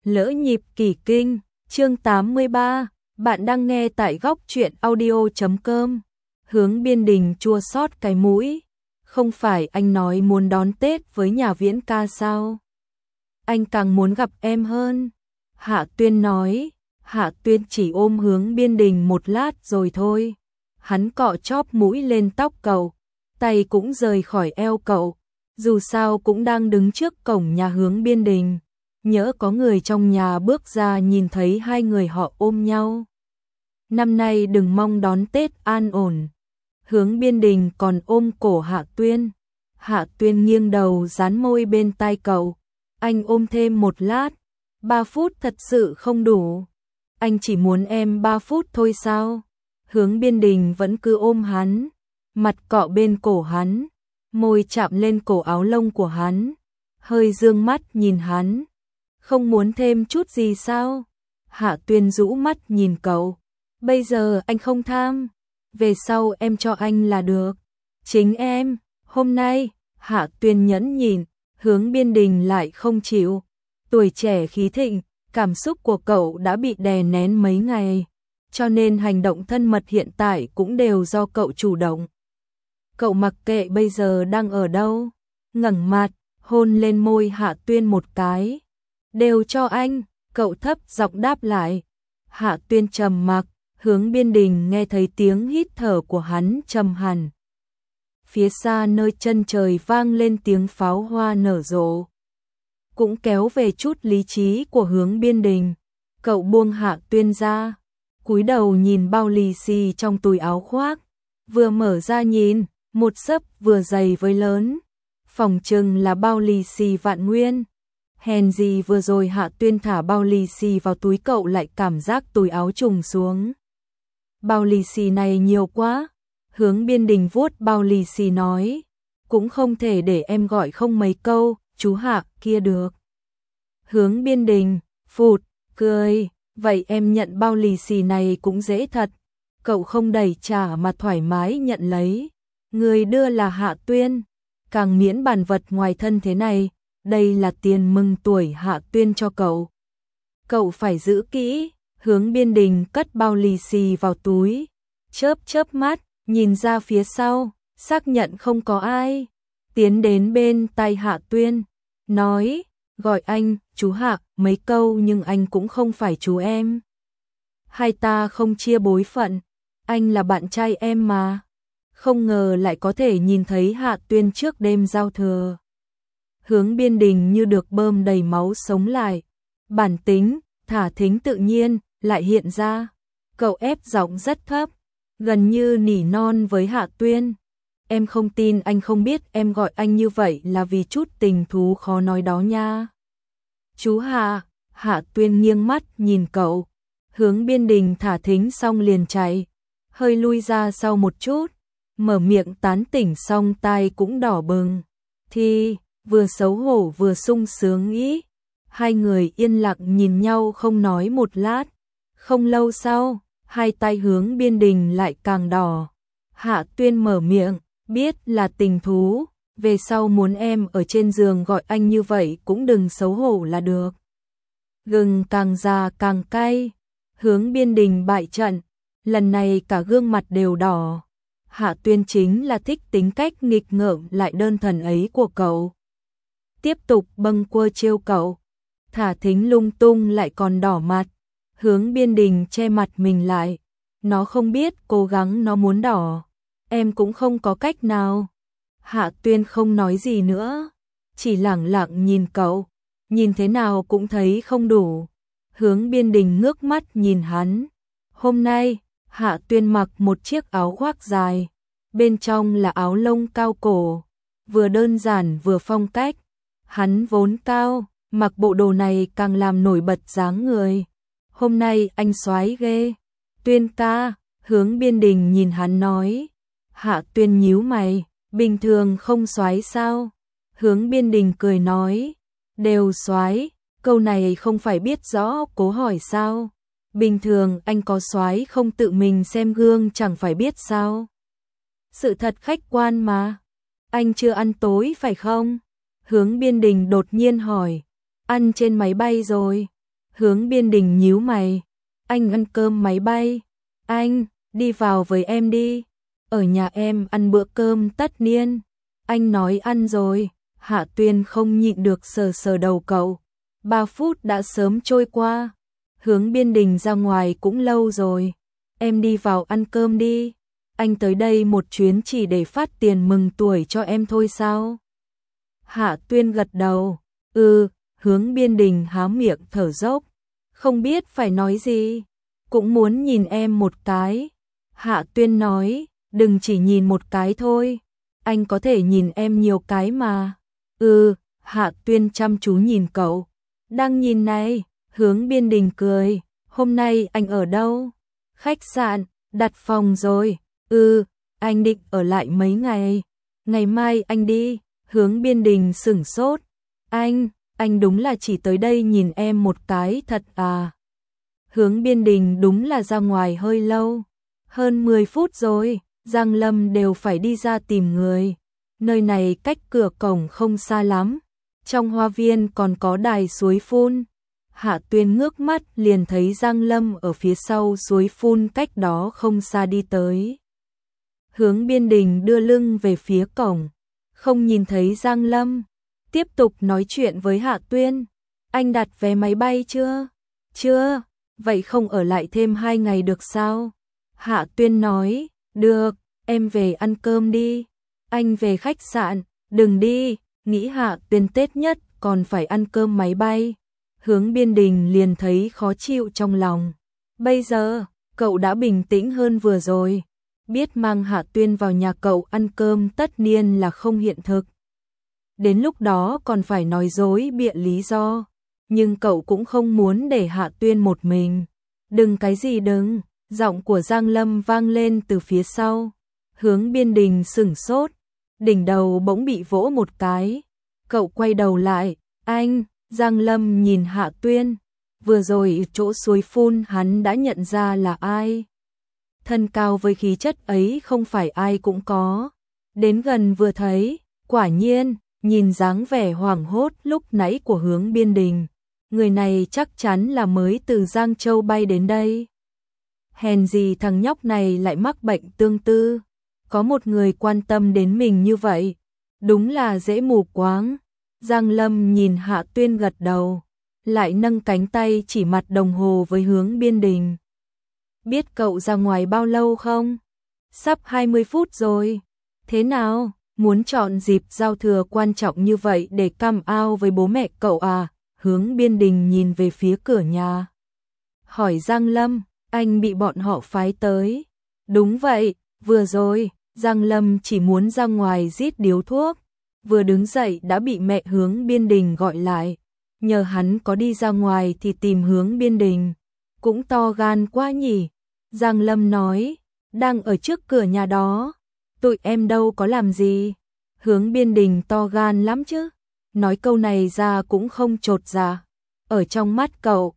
Lỡ nhịp kỳ kinh, chương 83, bạn đang nghe tại góc truyện audio.com. Hướng Biên Đình chua xót cái mũi, không phải anh nói muốn đón Tết với nhà Viễn ca sao? Anh càng muốn gặp em hơn. Hạ Tuyên nói. Hạ Tuyên chỉ ôm Hướng Biên Đình một lát rồi thôi. Hắn cọ chóp mũi lên tóc cậu, tay cũng rời khỏi eo cậu. Dù sao cũng đang đứng trước cổng nhà Hướng Biên Đình, nhỡ có người trong nhà bước ra nhìn thấy hai người họ ôm nhau. Năm nay đừng mong đón Tết an ổn. Hướng Biên Đình còn ôm cổ Hạ Tuyên. Hạ Tuyên nghiêng đầu dán môi bên tai cậu. Anh ôm thêm một lát. 3 phút thật sự không đủ. Anh chỉ muốn em 3 phút thôi sao? Hướng Biên Đình vẫn cứ ôm hắn, mặt cọ bên cổ hắn, môi chạm lên cổ áo lông của hắn, hơi dương mắt nhìn hắn. Không muốn thêm chút gì sao? Hạ Tuyên rũ mắt nhìn cậu. Bây giờ anh không tham, về sau em cho anh là được. Chính em, hôm nay, Hạ Tuyên nhẫn nhịn, Hướng Biên Đình lại không chịu. Tuổi trẻ khí thịnh, cảm xúc của cậu đã bị đè nén mấy ngày, cho nên hành động thân mật hiện tại cũng đều do cậu chủ động. Cậu mặc kệ bây giờ đang ở đâu, ngẩng mặt, hôn lên môi Hạ Tuyên một cái. Đều cho anh, cậu thấp giọng đáp lại. Hạ Tuyên trầm mặc, Hướng Biên Đình nghe thấy tiếng hít thở của hắn trầm hẳn. Phía xa nơi chân trời vang lên tiếng pháo hoa nở rộ, cũng kéo về chút lý trí của Hướng Biên Đình. Cậu buông Hạ Tuyên ra, cúi đầu nhìn bao lì xì trong túi áo khoác, vừa mở ra nhìn, một xấp vừa dày với lớn, phỏng chừng là bao lì xì Vạn Nguyên. Hèn gì vừa rồi Hạ Tuyên thả bao lì xì vào túi cậu lại cảm giác túi áo trùng xuống. Bao lì xì này nhiều quá. Hướng Biên Đình vuốt bao lì xì nói, cũng không thể để em gọi không mấy câu, chú Hạ kia được. Hướng Biên Đình, phụt, cười, vậy em nhận bao lì xì này cũng dễ thật. Cậu không đẩy trả mà thoải mái nhận lấy. Người đưa là Hạ Tuyên, càng miễn bàn vật ngoài thân thế này, đây là tiền mừng tuổi Hạ Tuyên cho cậu. Cậu phải giữ kỹ. Hướng Biên Đình cất bao lì xì vào túi, chớp chớp mắt, nhìn ra phía sau, xác nhận không có ai, tiến đến bên tai Hạ Tuyên, nói, gọi anh, chú Hạ, mấy câu nhưng anh cũng không phải chú em. Hai ta không chia bối phận, anh là bạn trai em mà. Không ngờ lại có thể nhìn thấy Hạ Tuyên trước đêm giao thừa. Hướng Biên Đình như được bơm đầy máu sống lại, bản tính, thả thính tự nhiên, lại hiện ra. Cậu ép giọng rất thấp, gần như nỉ non với Hạ Tuyên. Em không tin anh không biết em gọi anh như vậy là vì chút tình thú khó nói đó nha. Chú Hạ. Hạ Tuyên nghiêng mắt nhìn cậu. Hướng Biên Đình thả thính xong liền chạy, hơi lui ra sau một chút, mở miệng tán tỉnh xong tai cũng đỏ bừng. Thì, vừa xấu hổ vừa sung sướng ý. Hai người yên lặng nhìn nhau không nói một lát. Không lâu sau, hai tay Hướng Biên Đình lại càng đỏ. Hạ Tuyên mở miệng, biết là tình thú, về sau muốn em ở trên giường gọi anh như vậy cũng đừng xấu hổ là được. Gừng càng già càng cay. Hướng Biên Đình bại trận, lần này cả gương mặt đều đỏ. Hạ Tuyên chính là thích tính cách nghịch ngợm lại đơn thuần ấy của cậu. Tiếp tục bâng quơ trêu cậu, thả thính lung tung lại còn đỏ mặt. Hướng Biên Đình che mặt mình lại, nó không biết cố gắng nó muốn đỏ, em cũng không có cách nào. Hạ Tuyên không nói gì nữa, chỉ lẳng lặng nhìn cậu, nhìn thế nào cũng thấy không đủ. Hướng Biên Đình ngước mắt nhìn hắn. Hôm nay, Hạ Tuyên mặc một chiếc áo khoác dài, bên trong là áo lông cao cổ, vừa đơn giản vừa phong cách. Hắn vốn cao, mặc bộ đồ này càng làm nổi bật dáng người. Hôm nay anh soái ghê. Tuyên ca. Hướng Biên Đình nhìn hắn nói. Hạ Tuyên nhíu mày, bình thường không soái sao? Hướng Biên Đình cười nói, đều soái. Câu này không phải biết rõ cố hỏi sao? Bình thường anh có soái không tự mình xem gương chẳng phải biết sao? Sự thật khách quan mà. Anh chưa ăn tối phải không? Hướng Biên Đình đột nhiên hỏi. Ăn trên máy bay rồi. Hướng Biên Đình nhíu mày. Anh ăn cơm máy bay. Anh, đi vào với em đi. Ở nhà em ăn bữa cơm tất niên. Anh nói ăn rồi. Hạ Tuyên không nhịn được sờ sờ đầu cậu. 3 phút đã sớm trôi qua. Hướng Biên Đình ra ngoài cũng lâu rồi. Em đi vào ăn cơm đi. Anh tới đây một chuyến chỉ để phát tiền mừng tuổi cho em thôi sao? Hạ Tuyên gật đầu. Hướng Biên Đình há miệng thở dốc. Không biết phải nói gì. Cũng muốn nhìn em một cái. Hạ Tuyên nói, đừng chỉ nhìn một cái thôi. Anh có thể nhìn em nhiều cái mà. Hạ Tuyên chăm chú nhìn cậu. Đang nhìn này. Hướng Biên Đình cười. Hôm nay anh ở đâu? Khách sạn, đặt phòng rồi. Anh định ở lại mấy ngày. Ngày mai anh đi. Hướng Biên Đình sửng sốt. Anh đúng là chỉ tới đây nhìn em một cái thật à? Hướng Biên Đình đúng là ra ngoài hơi lâu. Hơn 10 phút rồi, Giang Lâm đều phải đi ra tìm người. Nơi này cách cửa cổng không xa lắm. Trong hoa viên còn có đài suối phun. Hạ Tuyên ngước mắt liền thấy Giang Lâm ở phía sau suối phun cách đó không xa đi tới. Hướng Biên Đình đưa lưng về phía cổng, không nhìn thấy Giang Lâm, tiếp tục nói chuyện với Hạ Tuyên. Anh đặt vé máy bay chưa? Chưa, vậy không ở lại thêm 2 ngày được sao? Hạ Tuyên nói, được, em về ăn cơm đi. Anh về khách sạn, đừng đi, nghĩ Hạ Tuyên Tết nhất còn phải ăn cơm máy bay. Hướng Biên Đình liền thấy khó chịu trong lòng. Bây giờ, cậu đã bình tĩnh hơn vừa rồi. Biết mang Hạ Tuyên vào nhà cậu ăn cơm tất nhiên là không hiện thực. Đến lúc đó còn phải nói dối bịa lý do. Nhưng cậu cũng không muốn để Hạ Tuyên một mình. Đừng cái gì đừng, giọng của Giang Lâm vang lên từ phía sau. Hướng Biên Đình sửng sốt, đỉnh đầu bỗng bị vỗ một cái. Cậu quay đầu lại, anh, Giang Lâm nhìn Hạ Tuyên. Vừa rồi chỗ suối phun hắn đã nhận ra là ai. Thân cao với khí chất ấy không phải ai cũng có. Đến gần vừa thấy, quả nhiên, nhìn dáng vẻ hoảng hốt lúc nãy của Hướng Biên Đình. Người này chắc chắn là mới từ Giang Châu bay đến đây. Hèn gì thằng nhóc này lại mắc bệnh tương tư. Có một người quan tâm đến mình như vậy. Đúng là dễ mù quáng. Giang Lâm nhìn Hạ Tuyên gật đầu. Lại nâng cánh tay chỉ mặt đồng hồ với Hướng Biên Đình. Biết cậu ra ngoài bao lâu không? Sắp 20 phút rồi. Thế nào? Muốn chọn dịp giao thừa quan trọng như vậy để cam ao với bố mẹ cậu à? Hướng Biên Đình nhìn về phía cửa nhà. Hỏi Giang Lâm, anh bị bọn họ phái tới. Đúng vậy, vừa rồi, Giang Lâm chỉ muốn ra ngoài rít điếu thuốc. Vừa đứng dậy đã bị mẹ Hướng Biên Đình gọi lại. Nhờ hắn có đi ra ngoài thì tìm Hướng Biên Đình. Cũng to gan quá nhỉ. Giang Lâm nói, đang ở trước cửa nhà đó. Tụi em đâu có làm gì. Hướng Biên Đình to gan lắm chứ. Nói câu này ra cũng không chột dạ. Ở trong mắt cậu,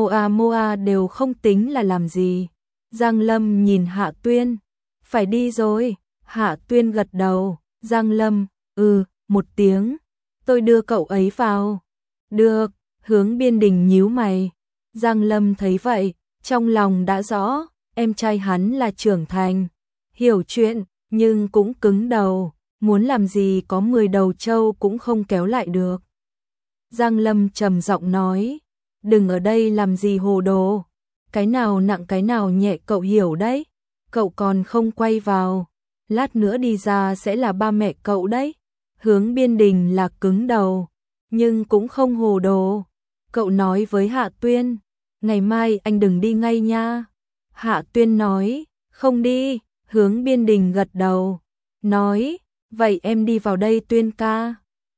Moa đều không tính là làm gì. Giang Lâm nhìn Hạ Tuyên. Phải đi rồi. Hạ Tuyên gật đầu. Giang Lâm, một tiếng. Tôi đưa cậu ấy vào. Được. Hướng Biên Đình nhíu mày. Giang Lâm thấy vậy, trong lòng đã rõ, em trai hắn là trưởng thành. Hiểu chuyện, nhưng cũng cứng đầu. Muốn làm gì có 10 đầu trâu cũng không kéo lại được. Giang Lâm trầm giọng nói, đừng ở đây làm gì hồ đồ. Cái nào nặng cái nào nhẹ cậu hiểu đấy. Cậu còn không quay vào. Lát nữa đi ra sẽ là ba mẹ cậu đấy. Hướng Biên Đình là cứng đầu, nhưng cũng không hồ đồ. Cậu nói với Hạ Tuyên, ngày mai anh đừng đi ngay nha. Hạ Tuyên nói, không đi. Hướng Biên Đình gật đầu, nói, vậy em đi vào đây Tuyên ca.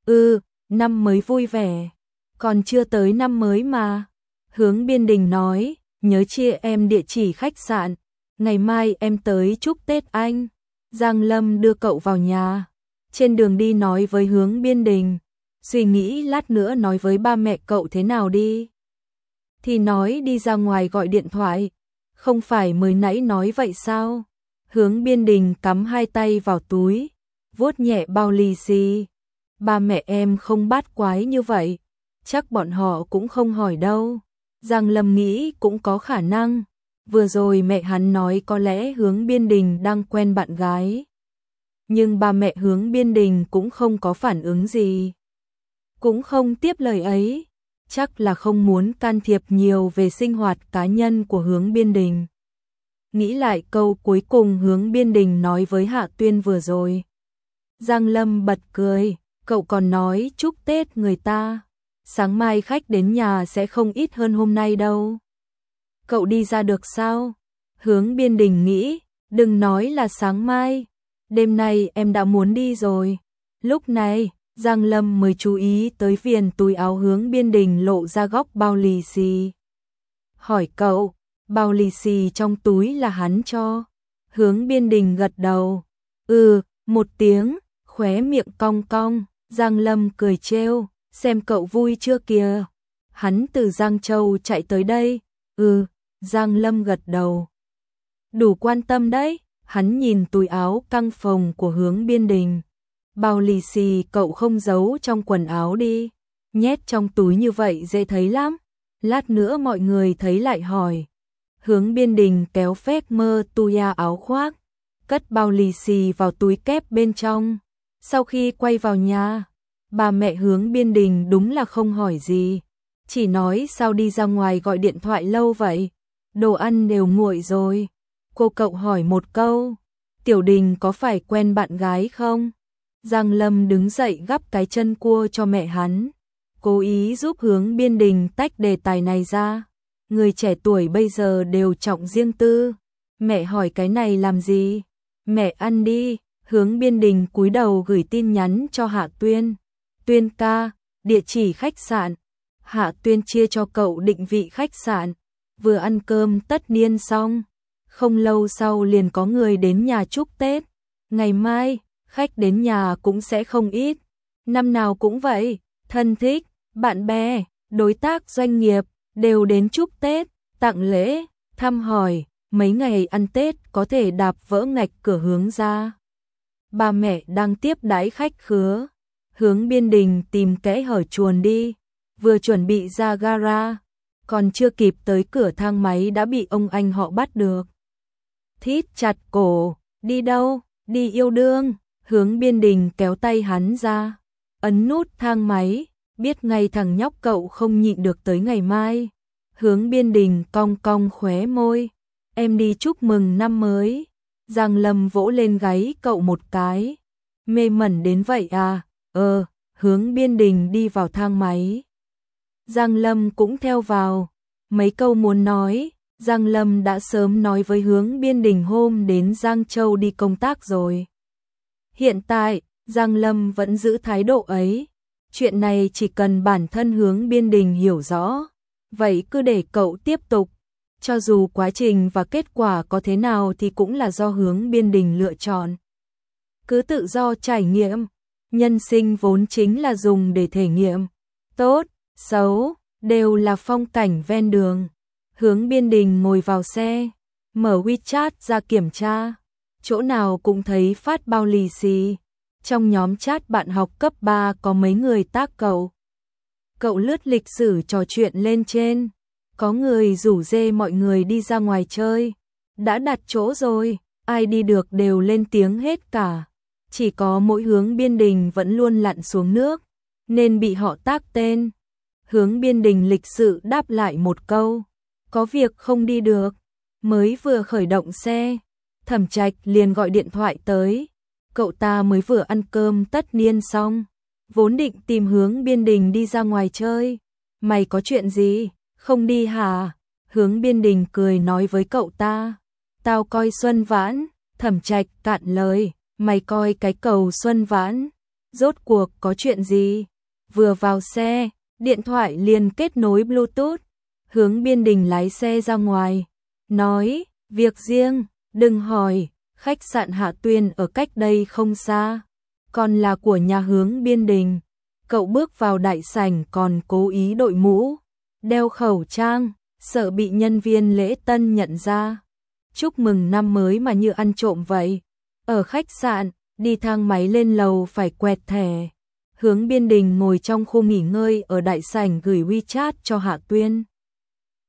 Năm mới vui vẻ. Còn chưa tới năm mới mà. Hướng Biên Đình nói, nhớ chia em địa chỉ khách sạn. Ngày mai em tới chúc Tết anh. Giang Lâm đưa cậu vào nhà. Trên đường đi nói với Hướng Biên Đình, suy nghĩ lát nữa nói với ba mẹ cậu thế nào đi. Thì nói đi ra ngoài gọi điện thoại. Không phải mới nãy nói vậy sao? Hướng Biên Đình cắm 2 tay vào túi, vuốt nhẹ bao lì xì. Ba mẹ em không bát quái như vậy, chắc bọn họ cũng không hỏi đâu. Giang Lâm nghĩ cũng có khả năng. Vừa rồi mẹ hắn nói có lẽ Hướng Biên Đình đang quen bạn gái. Nhưng ba mẹ Hướng Biên Đình cũng không có phản ứng gì. Cũng không tiếp lời ấy. Chắc là không muốn can thiệp nhiều về sinh hoạt cá nhân của Hướng Biên Đình. Nghĩ lại câu cuối cùng Hướng Biên Đình nói với Hạ Tuyên vừa rồi. Giang Lâm bật cười, cậu còn nói chúc Tết người ta. Sáng mai khách đến nhà sẽ không ít hơn hôm nay đâu. Cậu đi ra được sao? Hướng Biên Đình nghĩ, đừng nói là sáng mai. Đêm nay em đã muốn đi rồi. Lúc này, Giang Lâm mới chú ý tới viền túi áo Hướng Biên Đình lộ ra góc bao lì xì. Hỏi cậu, bao lì xì trong túi là hắn cho? Hướng Biên Đình gật đầu. Một tiếng, khóe miệng cong cong. Giang Lâm cười trêu, xem cậu vui chưa kìa. Hắn từ Giang Châu chạy tới đây. Giang Lâm gật đầu. Đủ quan tâm đấy. Hắn nhìn túi áo căng phồng của Hướng Biên Đình. Bao lì xì cậu không giấu trong quần áo đi. Nhét trong túi như vậy dễ thấy lắm. Lát nữa mọi người thấy lại hỏi. Hướng Biên Đình kéo phét mơ tuya áo khoác. Cất bao lì xì vào túi kép bên trong. Sau khi quay vào nhà, bà mẹ Hướng Biên Đình đúng là không hỏi gì. Chỉ nói sao đi ra ngoài gọi điện thoại lâu vậy. Đồ ăn đều nguội rồi. Cô cậu hỏi một câu. Tiểu Đình có phải quen bạn gái không? Giang Lâm đứng dậy gắp cái chân cua cho mẹ hắn. Cố ý giúp Hướng Biên Đình tách đề tài này ra. Người trẻ tuổi bây giờ đều trọng riêng tư. Mẹ hỏi cái này làm gì? Mẹ ăn đi. Hướng Biên Đình cúi đầu gửi tin nhắn cho Hạ Tuyên. Tuyên ca, địa chỉ khách sạn. Hạ Tuyên chia cho cậu định vị khách sạn. Vừa ăn cơm tất niên xong. Không lâu sau liền có người đến nhà chúc Tết. Ngày mai, khách đến nhà cũng sẽ không ít. Năm nào cũng vậy, thân thích, bạn bè, đối tác doanh nghiệp đều đến chúc Tết, tặng lễ, thăm hỏi. Mấy ngày ăn Tết có thể đạp vỡ ngạch cửa Hướng ra. Ba mẹ đang tiếp đãi khách khứa. Hướng Biên Đình tìm kẽ hở chuồn đi. Vừa chuẩn bị ra gara, còn chưa kịp tới cửa thang máy đã bị ông anh họ bắt được. Thít chặt cổ, đi đâu? Đi yêu đương. Hướng Biên Đình kéo tay hắn ra, ấn nút thang máy, biết ngay thằng nhóc cậu không nhịn được tới ngày mai. Hướng Biên Đình cong cong khóe môi, em đi chúc mừng năm mới. Giang Lâm vỗ lên gáy cậu một cái, mê mẩn đến vậy à? Hướng Biên Đình đi vào thang máy. Giang Lâm cũng theo vào, mấy câu muốn nói, Giang Lâm đã sớm nói với Hướng Biên Đình hôm đến Giang Châu đi công tác rồi. Hiện tại, Giang Lâm vẫn giữ thái độ ấy. Chuyện này chỉ cần bản thân Hướng Biên Đình hiểu rõ. Vậy cứ để cậu tiếp tục. Cho dù quá trình và kết quả có thế nào thì cũng là do Hướng Biên Đình lựa chọn. Cứ tự do trải nghiệm. Nhân sinh vốn chính là dùng để thể nghiệm. Tốt, xấu, đều là phong cảnh ven đường. Hướng Biên Đình ngồi vào xe, mở WeChat ra kiểm tra. Chỗ nào cũng thấy phát bao lì xì. Trong nhóm chat bạn học cấp 3 có mấy người tác cậu. Cậu lướt lịch sử trò chuyện lên trên. Có người rủ rê mọi người đi ra ngoài chơi. Đã đặt chỗ rồi, ai đi được đều lên tiếng hết cả. Chỉ có mỗi Hướng Biên Đình vẫn luôn lặn xuống nước, nên bị họ tác tên. Hướng Biên Đình lịch sự đáp lại một câu. Có việc không đi được. Mới vừa khởi động xe, Thẩm Trạch liền gọi điện thoại tới. Cậu ta mới vừa ăn cơm tất niên xong, vốn định tìm Hướng Biên Đình đi ra ngoài chơi. Mày có chuyện gì, không đi hả? Hướng Biên Đình cười nói với cậu ta. Tao coi Xuân Vãn. Thẩm Trạch cạn lời. Mày coi cái cầu Xuân Vãn. Rốt cuộc có chuyện gì? Vừa vào xe, điện thoại liền kết nối Bluetooth. Hướng Biên Đình lái xe ra ngoài, nói, việc riêng, đừng hỏi. Khách sạn Hạ Tuyên ở cách đây không xa, còn là của nhà Hướng Biên Đình. Cậu bước vào đại sảnh còn cố ý đội mũ, đeo khẩu trang, sợ bị nhân viên lễ tân nhận ra. Chúc mừng năm mới mà như ăn trộm vậy. Ở khách sạn, đi thang máy lên lầu phải quẹt thẻ. Hướng Biên Đình ngồi trong khu nghỉ ngơi ở đại sảnh gửi WeChat cho Hạ Tuyên.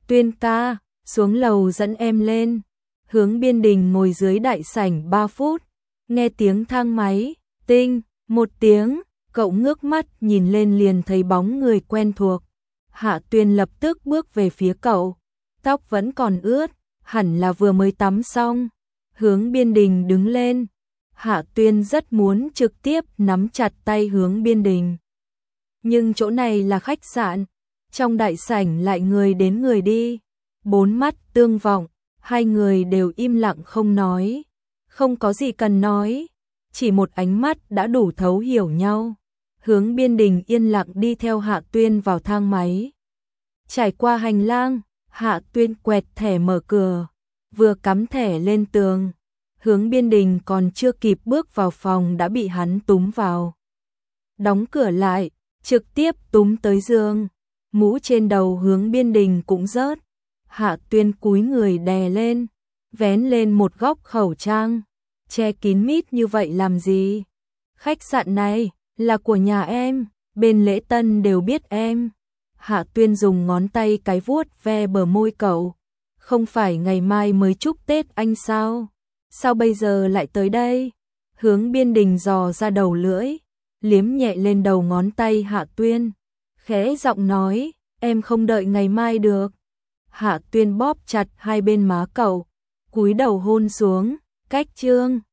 Tuyên ca, xuống lầu dẫn em lên. Hướng Biên Đình ngồi dưới đại sảnh 3 phút, nghe tiếng thang máy, tinh, một tiếng, cậu ngước mắt nhìn lên liền thấy bóng người quen thuộc. Hạ Tuyên lập tức bước về phía cậu, tóc vẫn còn ướt, hẳn là vừa mới tắm xong. Hướng Biên Đình đứng lên, Hạ Tuyên rất muốn trực tiếp nắm chặt tay Hướng Biên Đình. Nhưng chỗ này là khách sạn, trong đại sảnh lại người đến người đi, bốn mắt tương vọng, hai người đều im lặng không nói. Không có gì cần nói, chỉ một ánh mắt đã đủ thấu hiểu nhau. Hướng Biên Đình yên lặng đi theo Hạ Tuyên vào thang máy. Trải qua hành lang, Hạ Tuyên quẹt thẻ mở cửa, vừa cắm thẻ lên tường. Hướng Biên Đình còn chưa kịp bước vào phòng đã bị hắn túm vào. Đóng cửa lại, trực tiếp túm tới giường. Mũ trên đầu Hướng Biên Đình cũng rớt. Hạ Tuyên cúi người đè lên, vén lên một góc khẩu trang. Che kín mít như vậy làm gì? Khách sạn này là của nhà em, bên lễ tân đều biết em. Hạ Tuyên dùng ngón tay cái vuốt ve bờ môi cậu. Không phải ngày mai mới chúc Tết anh sao? Sao bây giờ lại tới đây? Hướng Biên Đình dò ra đầu lưỡi, liếm nhẹ lên đầu ngón tay Hạ Tuyên. Khẽ giọng nói, em không đợi ngày mai được. Hạ Tuyên bóp chặt hai bên má cậu, cúi đầu hôn xuống, cách chương.